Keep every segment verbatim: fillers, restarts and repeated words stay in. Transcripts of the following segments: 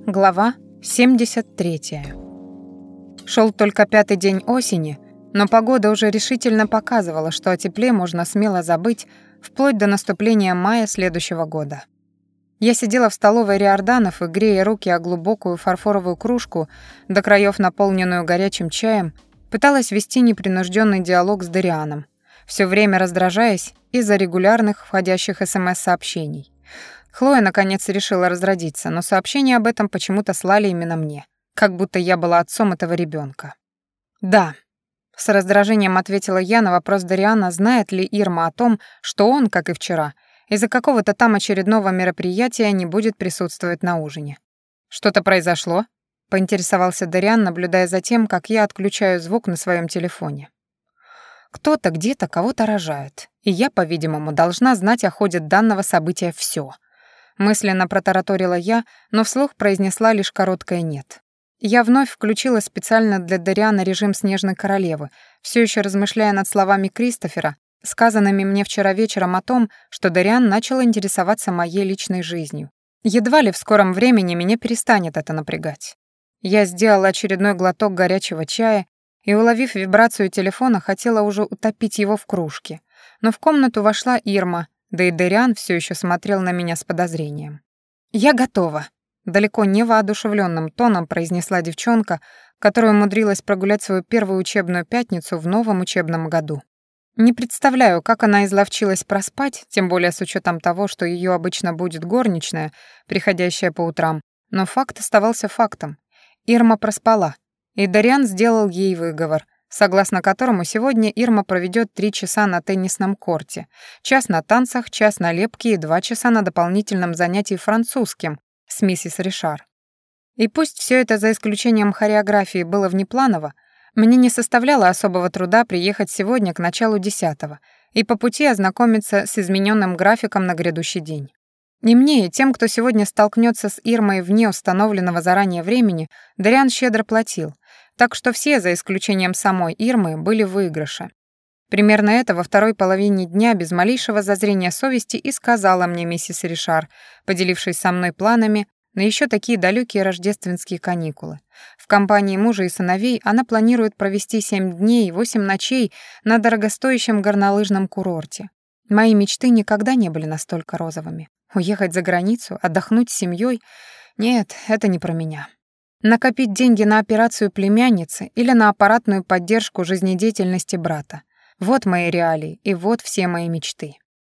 Глава семьдесят третья. Шел только пятый день осени, но погода уже решительно показывала, что о тепле можно смело забыть вплоть до наступления мая следующего года. Я сидела в столовой Риорданов и, грея руки о глубокую фарфоровую кружку, до краев наполненную горячим чаем, пыталась вести непринужденный диалог с Дарианом, все время раздражаясь из-за регулярных входящих СМС-сообщений. Хлоя, наконец, решила разродиться, но сообщения об этом почему-то слали именно мне, как будто я была отцом этого ребенка. «Да», — с раздражением ответила я на вопрос Дариана, знает ли Ирма о том, что он, как и вчера, из-за какого-то там очередного мероприятия не будет присутствовать на ужине. «Что-то произошло?» — поинтересовался Дариан, наблюдая за тем, как я отключаю звук на своем телефоне. «Кто-то где-то кого-то рожает, и я, по-видимому, должна знать о ходе данного события все. Мысленно протараторила я, но вслух произнесла лишь короткое «нет». Я вновь включила специально для Дариана режим Снежной Королевы, все еще размышляя над словами Кристофера, сказанными мне вчера вечером о том, что Дариан начал интересоваться моей личной жизнью. Едва ли в скором времени меня перестанет это напрягать. Я сделала очередной глоток горячего чая и, уловив вибрацию телефона, хотела уже утопить его в кружке. Но в комнату вошла Ирма, да и Дариан все еще смотрел на меня с подозрением. «Я готова», — далеко не воодушевленным тоном произнесла девчонка, которая умудрилась прогулять свою первую учебную пятницу в новом учебном году. Не представляю, как она изловчилась проспать, тем более с учетом того, что ее обычно будет горничная, приходящая по утрам, но факт оставался фактом. Ирма проспала, и Дариан сделал ей выговор, согласно которому сегодня Ирма проведет три часа на теннисном корте, час на танцах, час на лепке и два часа на дополнительном занятии французским с миссис Ришар. И пусть все это за исключением хореографии было внепланово, мне не составляло особого труда приехать сегодня к началу десятого и по пути ознакомиться с измененным графиком на грядущий день. И мне, и тем, кто сегодня столкнется с Ирмой вне установленного заранее времени, Дариан щедро платил, так что все, за исключением самой Ирмы, были в выигрыше. Примерно это во второй половине дня без малейшего зазрения совести и сказала мне миссис Ришар, поделившись со мной планами на еще такие далекие рождественские каникулы. В компании мужа и сыновей она планирует провести семь дней и восемь ночей на дорогостоящем горнолыжном курорте. Мои мечты никогда не были настолько розовыми. Уехать за границу, отдохнуть с семьей — нет, это не про меня. Накопить деньги на операцию племянницы или на аппаратную поддержку жизнедеятельности брата. Вот мои реалии и вот все мои мечты.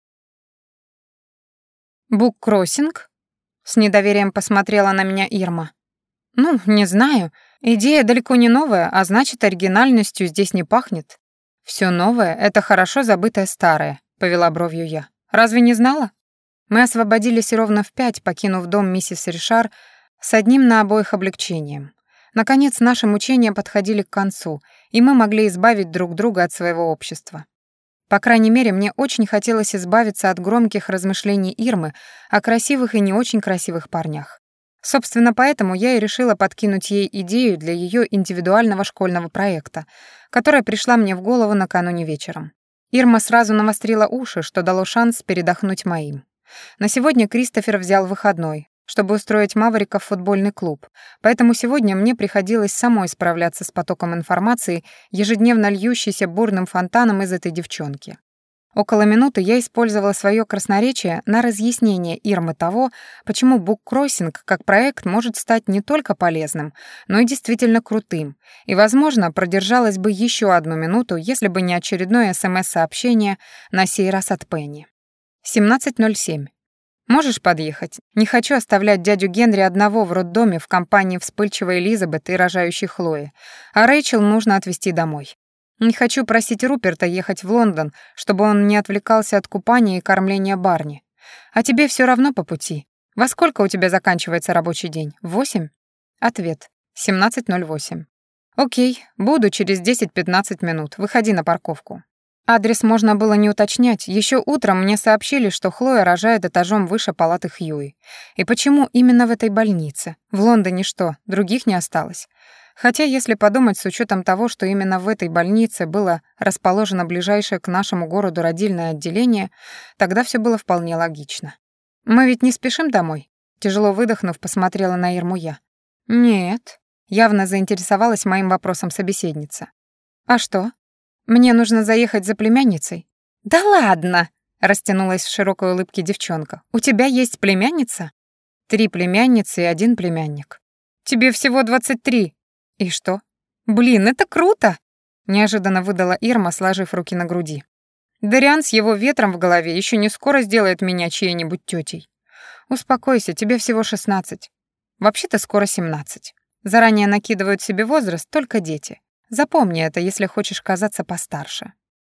«Буккроссинг?» — с недоверием посмотрела на меня Ирма. «Ну, не знаю. Идея далеко не новая, а значит, оригинальностью здесь не пахнет». «Всё новое — это хорошо забытое старое», — повела бровью я. «Разве не знала?» Мы освободились ровно в пять, покинув дом миссис Ришар с одним на обоих облегчением. Наконец, наши мучения подходили к концу, и мы могли избавить друг друга от своего общества. По крайней мере, мне очень хотелось избавиться от громких размышлений Ирмы о красивых и не очень красивых парнях. Собственно, поэтому я и решила подкинуть ей идею для ее индивидуального школьного проекта, которая пришла мне в голову накануне вечером. Ирма сразу навострила уши, что дало шанс передохнуть моим. На сегодня Кристофер взял выходной, чтобы устроить Маврика в футбольный клуб, поэтому сегодня мне приходилось самой справляться с потоком информации, ежедневно льющейся бурным фонтаном из этой девчонки. Около минуты я использовала свое красноречие на разъяснение Ирмы того, почему буккроссинг как проект может стать не только полезным, но и действительно крутым, и, возможно, продержалась бы еще одну минуту, если бы не очередное СМС-сообщение, на сей раз от Пенни. семнадцать ноль семь. «Можешь подъехать? Не хочу оставлять дядю Генри одного в роддоме в компании вспыльчивой Элизабет и рожающей Хлои, а Рэйчел нужно отвезти домой. Не хочу просить Руперта ехать в Лондон, чтобы он не отвлекался от купания и кормления Барни. А тебе все равно по пути. Во сколько у тебя заканчивается рабочий день? В восемь?» Ответ. семнадцать ноль восемь. «Окей, буду через десять-пятнадцать минут. Выходи на парковку». Адрес можно было не уточнять. Еще утром мне сообщили, что Хлоя рожает этажом выше палаты Хьюи. И почему именно в этой больнице? В Лондоне что, других не осталось? Хотя, если подумать с учетом того, что именно в этой больнице было расположено ближайшее к нашему городу родильное отделение, тогда все было вполне логично. «Мы ведь не спешим домой?» Тяжело выдохнув, посмотрела на Ирму я. «Нет», — явно заинтересовалась моим вопросом собеседница. «А что? Мне нужно заехать за племянницей?» «Да ладно!» — растянулась в широкой улыбке девчонка. «У тебя есть племянница?» «Три племянницы и один племянник». «Тебе всего двадцать три». «И что?» «Блин, это круто!» — неожиданно выдала Ирма, сложив руки на груди. «Дариан с его ветром в голове еще не скоро сделает меня чьей-нибудь тетей. Успокойся, тебе всего шестнадцать. Вообще-то скоро семнадцать. Заранее накидывают себе возраст только дети. Запомни это, если хочешь казаться постарше».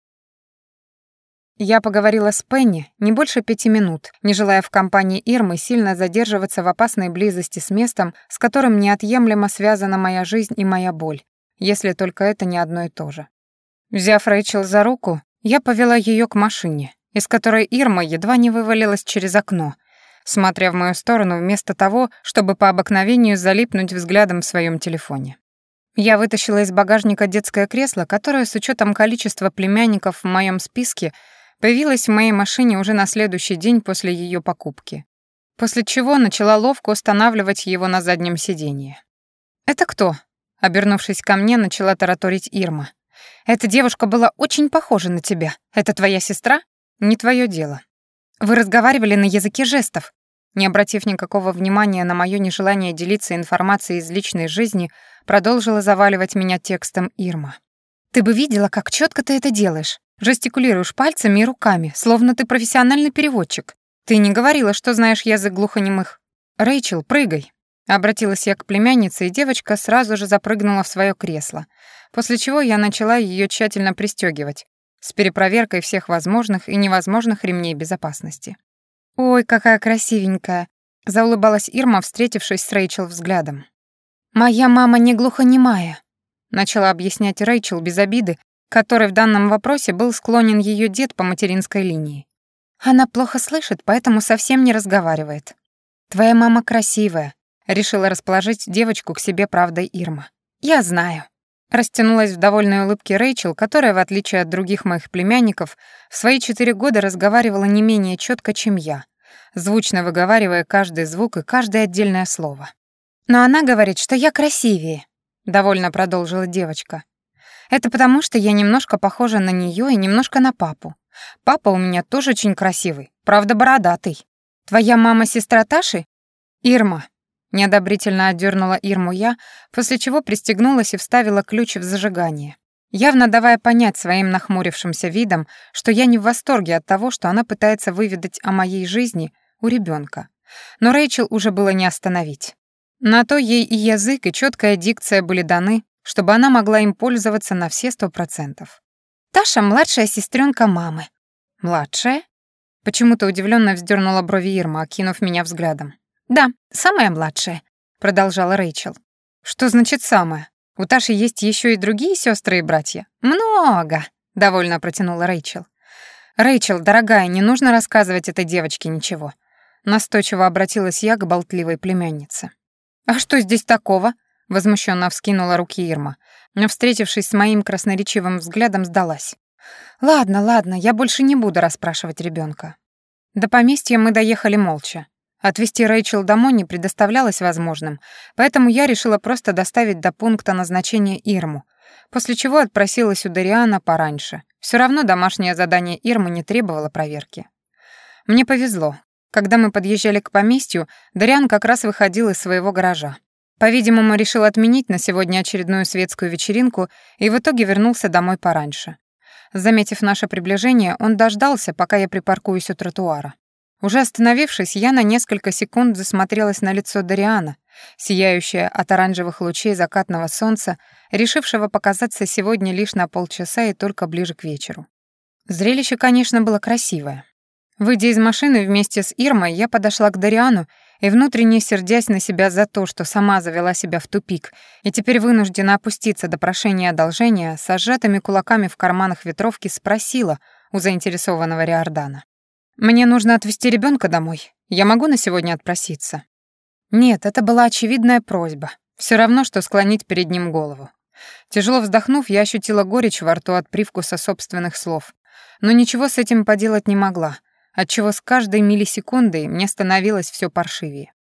Я поговорила с Пенни не больше пяти минут, не желая в компании Ирмы сильно задерживаться в опасной близости с местом, с которым неотъемлемо связана моя жизнь и моя боль, если только это не одно и то же. Взяв Рэйчел за руку, я повела ее к машине, из которой Ирма едва не вывалилась через окно, смотря в мою сторону вместо того, чтобы по обыкновению залипнуть взглядом в своем телефоне. Я вытащила из багажника детское кресло, которое с учетом количества племянников в моем списке появилась в моей машине уже на следующий день после ее покупки, после чего начала ловко устанавливать его на заднем сиденье. «Это кто?» — обернувшись ко мне, начала тараторить Ирма. «Эта девушка была очень похожа на тебя. Это твоя сестра? Не твое дело. Вы разговаривали на языке жестов». Не обратив никакого внимания на мое нежелание делиться информацией из личной жизни, продолжила заваливать меня текстом Ирма. «Ты бы видела, как четко ты это делаешь. Жестикулируешь пальцами и руками, словно ты профессиональный переводчик. Ты не говорила, что знаешь язык глухонемых. Рэйчел, прыгай». Обратилась я к племяннице, и девочка сразу же запрыгнула в свое кресло, после чего я начала ее тщательно пристегивать, с перепроверкой всех возможных и невозможных ремней безопасности. «Ой, какая красивенькая», — заулыбалась Ирма, встретившись с Рэйчел взглядом. «Моя мама не глухонемая», — начала объяснять Рэйчел без обиды, который в данном вопросе был склонен ее дед по материнской линии. «Она плохо слышит, поэтому совсем не разговаривает». «Твоя мама красивая», — решила расположить девочку к себе правдой Ирма. «Я знаю». Растянулась в довольной улыбке Рэйчел, которая, в отличие от других моих племянников, в свои четыре года разговаривала не менее четко, чем я, звучно выговаривая каждый звук и каждое отдельное слово. «Но она говорит, что я красивее», — довольно продолжила девочка. «Это потому, что я немножко похожа на нее и немножко на папу. Папа у меня тоже очень красивый, правда бородатый. Твоя мама сестра Таши?» «Ирма», — неодобрительно отдернула Ирму я, после чего пристегнулась и вставила ключ в зажигание, явно давая понять своим нахмурившимся видом, что я не в восторге от того, что она пытается выведать о моей жизни у ребенка. Но Рэйчел уже было не остановить. На то ей и язык, и четкая дикция были даны, чтобы она могла им пользоваться на все сто процентов. «Таша — младшая сестренка мамы». «Младшая?» Почему-то удивленно вздернула брови Ирма, окинув меня взглядом. «Да, самая младшая», — продолжала Рэйчел. «Что значит самая? У Таши есть еще и другие сестры и братья?» «Много», — довольно протянула Рэйчел. «Рэйчел, дорогая, не нужно рассказывать этой девочке ничего». Настойчиво обратилась я к болтливой племяннице. «А что здесь такого?» — возмущенно вскинула руки Ирма, но, встретившись с моим красноречивым взглядом, сдалась. «Ладно, ладно, я больше не буду расспрашивать ребенка». До поместья мы доехали молча. Отвезти Рэйчел домой не предоставлялось возможным, поэтому я решила просто доставить до пункта назначения Ирму, после чего отпросилась у Дариана пораньше. Все равно домашнее задание Ирмы не требовало проверки. Мне повезло. Когда мы подъезжали к поместью, Дариан как раз выходил из своего гаража. По-видимому, решил отменить на сегодня очередную светскую вечеринку и в итоге вернулся домой пораньше. Заметив наше приближение, он дождался, пока я припаркуюсь у тротуара. Уже остановившись, я на несколько секунд засмотрелась на лицо Дариана, сияющее от оранжевых лучей закатного солнца, решившего показаться сегодня лишь на полчаса и только ближе к вечеру. Зрелище, конечно, было красивое. Выйдя из машины вместе с Ирмой, я подошла к Дариану и, внутренне сердясь на себя за то, что сама завела себя в тупик и теперь вынуждена опуститься до прошения одолжения, со сжатыми кулаками в карманах ветровки спросила у заинтересованного Риордана. «Мне нужно отвезти ребенка домой. Я могу на сегодня отпроситься?» Нет, это была очевидная просьба. Все равно, что склонить перед ним голову. Тяжело вздохнув, я ощутила горечь во рту от привкуса собственных слов. Но ничего с этим поделать не могла, отчего с каждой миллисекундой мне становилось все паршивее.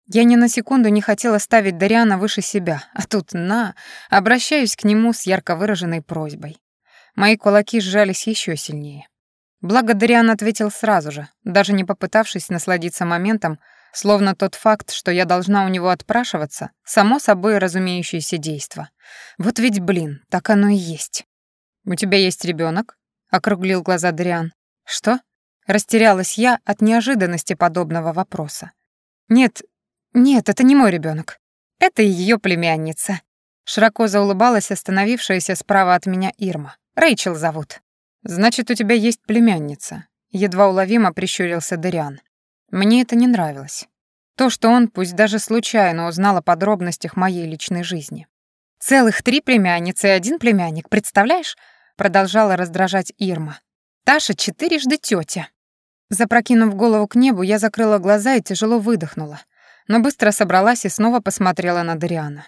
Я ни на секунду не хотела ставить Дариана выше себя, а тут на, обращаюсь к нему с ярко выраженной просьбой. Мои кулаки сжались еще сильнее. Благо Дариан ответил сразу же, даже не попытавшись насладиться моментом, словно тот факт, что я должна у него отпрашиваться, само собой разумеющееся действо. Вот ведь, блин, так оно и есть. «У тебя есть ребенок? Округлил глаза Дариан. «Что?» Растерялась я от неожиданности подобного вопроса. «Нет, нет, это не мой ребенок. Это ее племянница». Широко заулыбалась остановившаяся справа от меня Ирма. «Рэйчел зовут». «Значит, у тебя есть племянница», — едва уловимо прищурился Дариан. Мне это не нравилось. То, что он, пусть даже случайно, узнал о подробностях моей личной жизни. «Целых три племянницы и один племянник, представляешь?» Продолжала раздражать Ирма. «Таша четырежды тётя». Запрокинув голову к небу, я закрыла глаза и тяжело выдохнула, но быстро собралась и снова посмотрела на Дариана.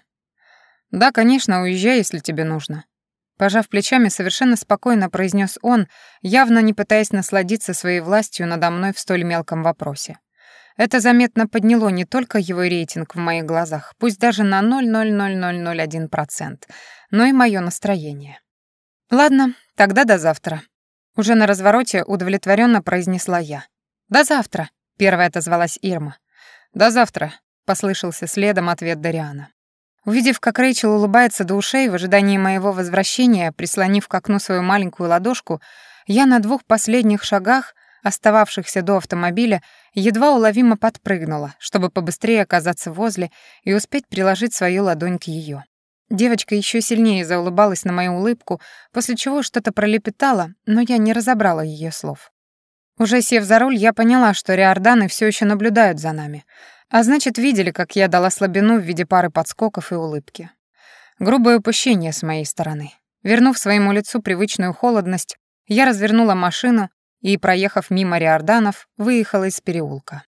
«Да, конечно, уезжай, если тебе нужно». Пожав плечами, совершенно спокойно произнес он, явно не пытаясь насладиться своей властью надо мной в столь мелком вопросе. Это заметно подняло не только его рейтинг в моих глазах, пусть даже на ноль целых ноль ноль ноль ноль один процент, но и моё настроение. «Ладно, тогда до завтра». Уже на развороте удовлетворенно произнесла я. «До завтра», — первая отозвалась Ирма. «До завтра», — послышался следом ответ Дариана. Увидев, как Рэйчел улыбается до ушей в ожидании моего возвращения, прислонив к окну свою маленькую ладошку, я на двух последних шагах, остававшихся до автомобиля, едва уловимо подпрыгнула, чтобы побыстрее оказаться возле и успеть приложить свою ладонь к ее. Девочка еще сильнее заулыбалась на мою улыбку, после чего что-то пролепетала, но я не разобрала ее слов. Уже сев за руль, я поняла, что риорданы все еще наблюдают за нами, а значит, видели, как я дала слабину в виде пары подскоков и улыбки. Грубое упущение с моей стороны. Вернув своему лицу привычную холодность, я развернула машину и, проехав мимо риорданов, выехала из переулка.